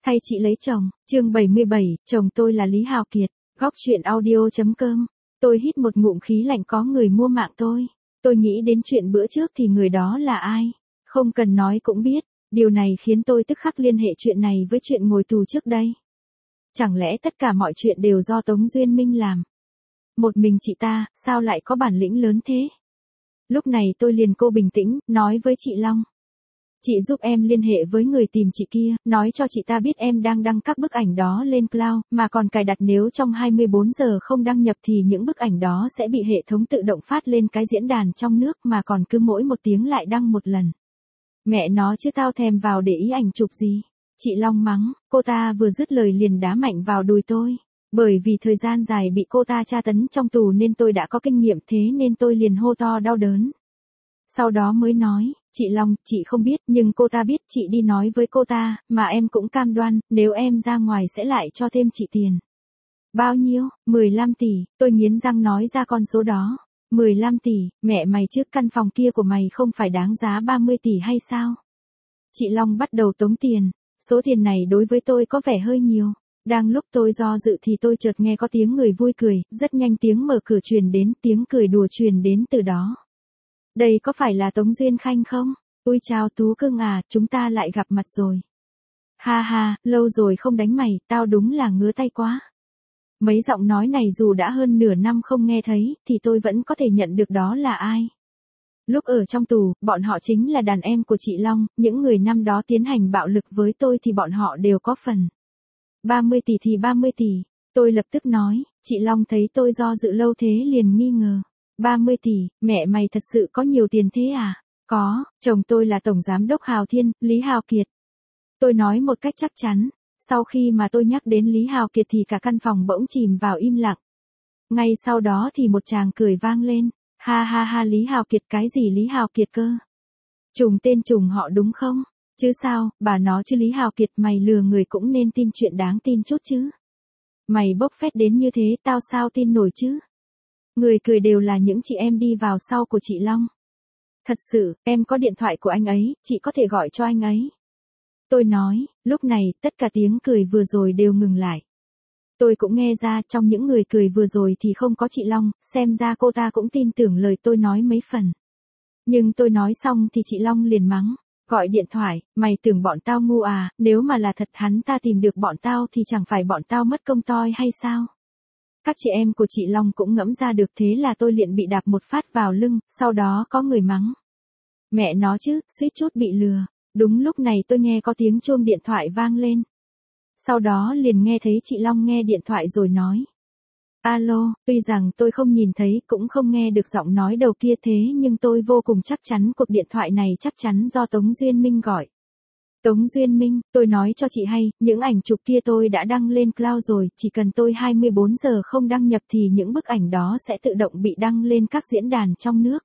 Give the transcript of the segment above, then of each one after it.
Thay chị lấy chồng, chương 77, chồng tôi là Lý Hào Kiệt, góc chuyện audio.com. Tôi hít một ngụm khí lạnh, có người mua mạng tôi. Tôi nghĩ đến chuyện bữa trước thì người đó là ai. Không cần nói cũng biết, điều này khiến tôi tức khắc liên hệ chuyện này với chuyện ngồi tù trước đây. Chẳng lẽ tất cả mọi chuyện đều do Tống Duyên Minh làm? Một mình chị ta, sao lại có bản lĩnh lớn thế? Lúc này tôi liền cô bình tĩnh, nói với chị Long. Chị giúp em liên hệ với người tìm chị kia, nói cho chị ta biết em đang đăng các bức ảnh đó lên cloud, mà còn cài đặt nếu trong 24 giờ không đăng nhập thì những bức ảnh đó sẽ bị hệ thống tự động phát lên cái diễn đàn trong nước, mà còn cứ mỗi 1 tiếng lại đăng 1 lần. Mẹ nó chứ tao thèm vào để ý ảnh chụp gì. Chị Long mắng, cô ta vừa dứt lời liền đá mạnh vào đùi tôi. Bởi vì thời gian dài bị cô ta tra tấn trong tù nên tôi đã có kinh nghiệm, thế nên tôi liền hô to đau đớn. Sau đó mới nói, chị Long, chị không biết nhưng cô ta biết, chị đi nói với cô ta, mà em cũng cam đoan, nếu em ra ngoài sẽ lại cho thêm chị tiền. Bao nhiêu? 15 tỷ, tôi nghiến răng nói ra con số đó. 15 tỷ, mẹ mày trước căn phòng kia của mày không phải đáng giá 30 tỷ hay sao? Chị Long bắt đầu tống tiền, số tiền này đối với tôi có vẻ hơi nhiều. Đang lúc tôi do dự thì tôi chợt nghe có tiếng người vui cười, rất nhanh tiếng mở cửa truyền đến, tiếng cười đùa truyền đến từ đó. Đây có phải là Tống Duyên Khanh không? Ui chào Tú cưng à, chúng ta lại gặp mặt rồi. Ha ha, lâu rồi không đánh mày, tao đúng là ngứa tay quá. Mấy giọng nói này dù đã hơn nửa năm không nghe thấy, thì tôi vẫn có thể nhận được đó là ai. Lúc ở trong tù, bọn họ chính là đàn em của chị Long, những người năm đó tiến hành bạo lực với tôi thì bọn họ đều có phần. 30 tỷ thì 30 tỷ, tôi lập tức nói, chị Long thấy tôi do dự lâu thế liền nghi ngờ. 30 tỷ, mẹ mày thật sự có nhiều tiền thế à? Có, chồng tôi là Tổng Giám đốc Hào Thiên, Lý Hào Kiệt. Tôi nói một cách chắc chắn, sau khi mà tôi nhắc đến Lý Hào Kiệt thì cả căn phòng bỗng chìm vào im lặng. Ngay sau đó thì một tràng cười vang lên, ha ha ha, Lý Hào Kiệt cái gì Lý Hào Kiệt cơ? Trùng tên trùng họ đúng không? Chứ sao, bà nó chứ Lý Hào Kiệt, mày lừa người cũng nên tin chuyện đáng tin chút chứ. Mày bốc phét đến như thế tao sao tin nổi chứ? Người cười đều là những chị em đi vào sau của chị Long. Thật sự, em có điện thoại của anh ấy, chị có thể gọi cho anh ấy. Tôi nói, lúc này, tất cả tiếng cười vừa rồi đều ngừng lại. Tôi cũng nghe ra trong những người cười vừa rồi thì không có chị Long, xem ra cô ta cũng tin tưởng lời tôi nói mấy phần. Nhưng tôi nói xong thì chị Long liền mắng, gọi điện thoại, mày tưởng bọn tao ngu à, nếu mà là thật hắn ta tìm được bọn tao thì chẳng phải bọn tao mất công toi hay sao? Các chị em của chị Long cũng ngẫm ra được, thế là tôi liền bị đạp một phát vào lưng, sau đó có người mắng. Mẹ nó chứ, suýt chút bị lừa. Đúng lúc này tôi nghe có tiếng chuông điện thoại vang lên. Sau đó liền nghe thấy chị Long nghe điện thoại rồi nói. Alo, tuy rằng tôi không nhìn thấy cũng không nghe được giọng nói đầu kia, thế nhưng tôi vô cùng chắc chắn cuộc điện thoại này chắc chắn do Tống Duyên Minh gọi. Tống Duyên Minh, tôi nói cho chị hay, những ảnh chụp kia tôi đã đăng lên cloud rồi, chỉ cần tôi 24 giờ không đăng nhập thì những bức ảnh đó sẽ tự động bị đăng lên các diễn đàn trong nước.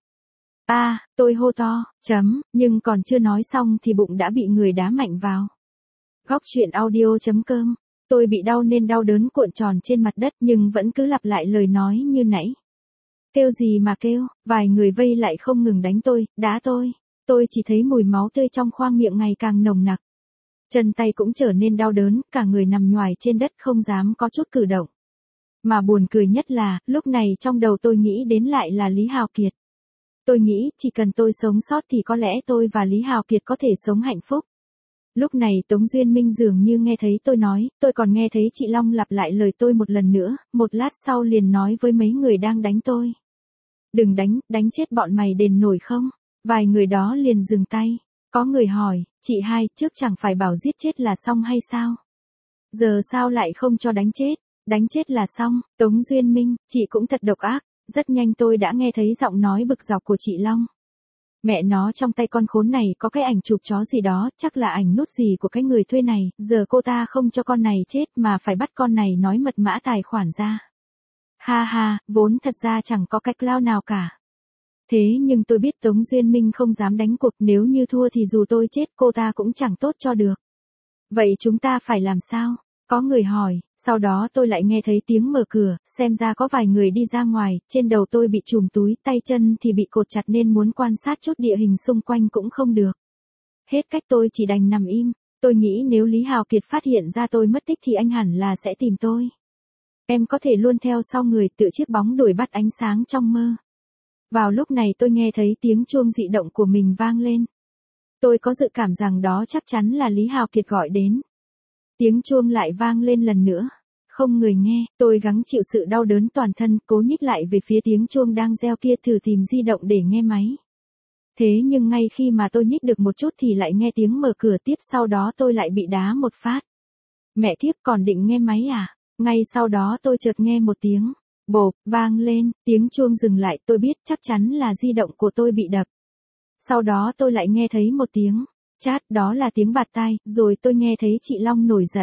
Tôi hô to, nhưng còn chưa nói xong thì bụng đã bị người đá mạnh vào. Góc chuyện audio.com, tôi bị đau nên đau đớn cuộn tròn trên mặt đất nhưng vẫn cứ lặp lại lời nói như nãy. Kêu gì mà kêu, vài người vây lại không ngừng đánh tôi, đá tôi. Tôi chỉ thấy mùi máu tươi trong khoang miệng ngày càng nồng nặc. Chân tay cũng trở nên đau đớn, cả người nằm nhoài trên đất không dám có chút cử động. Mà buồn cười nhất là, lúc này trong đầu tôi nghĩ đến lại là Lý Hào Kiệt. Tôi nghĩ, chỉ cần tôi sống sót thì có lẽ tôi và Lý Hào Kiệt có thể sống hạnh phúc. Lúc này Tống Duyên Minh dường như nghe thấy tôi nói, tôi còn nghe thấy chị Long lặp lại lời tôi một lần nữa, một lát sau liền nói với mấy người đang đánh tôi. Đừng đánh, đánh chết bọn mày đền nổi không? Vài người đó liền dừng tay. Có người hỏi, chị hai, trước chẳng phải bảo giết chết là xong hay sao? Giờ sao lại không cho đánh chết là xong, Tống Duyên Minh, chị cũng thật độc ác. Rất nhanh tôi đã nghe thấy giọng nói bực dọc của chị Long. Mẹ nó, trong tay con khốn này có cái ảnh chụp chó gì đó, chắc là ảnh nút gì của cái người thuê này, giờ cô ta không cho con này chết mà phải bắt con này nói mật mã tài khoản ra. Ha ha, vốn thật ra chẳng có cái cloud nào cả. Thế nhưng tôi biết Tống Duyên Minh không dám đánh cuộc, nếu như thua thì dù tôi chết cô ta cũng chẳng tốt cho được. Vậy chúng ta phải làm sao? Có người hỏi, sau đó tôi lại nghe thấy tiếng mở cửa, xem ra có vài người đi ra ngoài, trên đầu tôi bị trùm túi, tay chân thì bị cột chặt nên muốn quan sát chút địa hình xung quanh cũng không được. Hết cách tôi chỉ đành nằm im. Tôi nghĩ nếu Lý Hào Kiệt phát hiện ra tôi mất tích thì anh hẳn là sẽ tìm tôi. Em có thể luôn theo sau người tựa chiếc bóng đuổi bắt ánh sáng trong mơ. Vào lúc này tôi nghe thấy tiếng chuông dị động của mình vang lên. Tôi có dự cảm rằng đó chắc chắn là Lý Hào Kiệt gọi đến. Tiếng chuông lại vang lên lần nữa. Không người nghe, tôi gắng chịu sự đau đớn toàn thân, cố nhích lại về phía tiếng chuông đang reo kia thử tìm di động để nghe máy. Thế nhưng ngay khi mà tôi nhích được một chút thì lại nghe tiếng mở cửa tiếp, sau đó tôi lại bị đá một phát. Mẹ thiếp còn định nghe máy à? Ngay sau đó tôi chợt nghe một tiếng bộp vang lên, tiếng chuông dừng lại, tôi biết chắc chắn là di động của tôi bị đập. Sau đó tôi lại nghe thấy một tiếng chát, đó là tiếng bạt tai, rồi tôi nghe thấy chị Long nổi giận.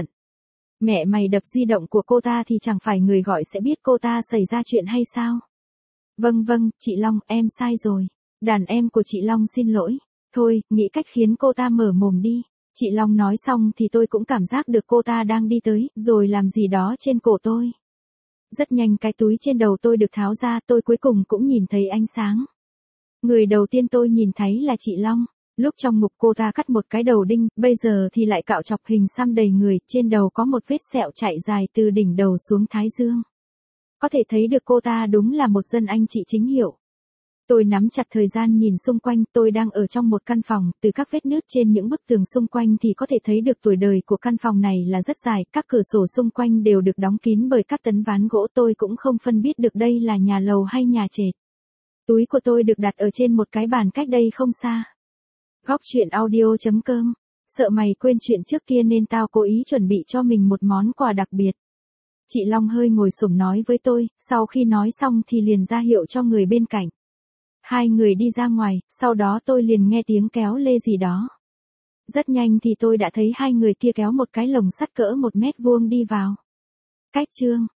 Mẹ mày đập di động của cô ta thì chẳng phải người gọi sẽ biết cô ta xảy ra chuyện hay sao? Vâng, chị Long, em sai rồi. Đàn em của chị Long xin lỗi. Thôi, nghĩ cách khiến cô ta mở mồm đi. Chị Long nói xong thì tôi cũng cảm giác được cô ta đang đi tới, rồi làm gì đó trên cổ tôi. Rất nhanh cái túi trên đầu tôi được tháo ra, tôi cuối cùng cũng nhìn thấy ánh sáng. Người đầu tiên tôi nhìn thấy là chị Long. Lúc trong ngục cô ta cắt một cái đầu đinh, bây giờ thì lại cạo chọc hình xăm đầy người, trên đầu có một vết sẹo chạy dài từ đỉnh đầu xuống thái dương. Có thể thấy được cô ta đúng là một dân anh chị chính hiệu. Tôi nắm chặt thời gian nhìn xung quanh, tôi đang ở trong một căn phòng, từ các vết nứt trên những bức tường xung quanh thì có thể thấy được tuổi đời của căn phòng này là rất dài, các cửa sổ xung quanh đều được đóng kín bởi các tấm ván gỗ, tôi cũng không phân biết được đây là nhà lầu hay nhà trệt. Túi của tôi được đặt ở trên một cái bàn cách đây không xa. Góc truyện audio.com. Sợ mày quên chuyện trước kia nên tao cố ý chuẩn bị cho mình một món quà đặc biệt. Chị Long hơi ngồi xổm nói với tôi, sau khi nói xong thì liền ra hiệu cho người bên cạnh. Hai người đi ra ngoài, sau đó tôi liền nghe tiếng kéo lê gì đó. Rất nhanh thì tôi đã thấy hai người kia kéo một cái lồng sắt cỡ 1 mét vuông đi vào. Cách chương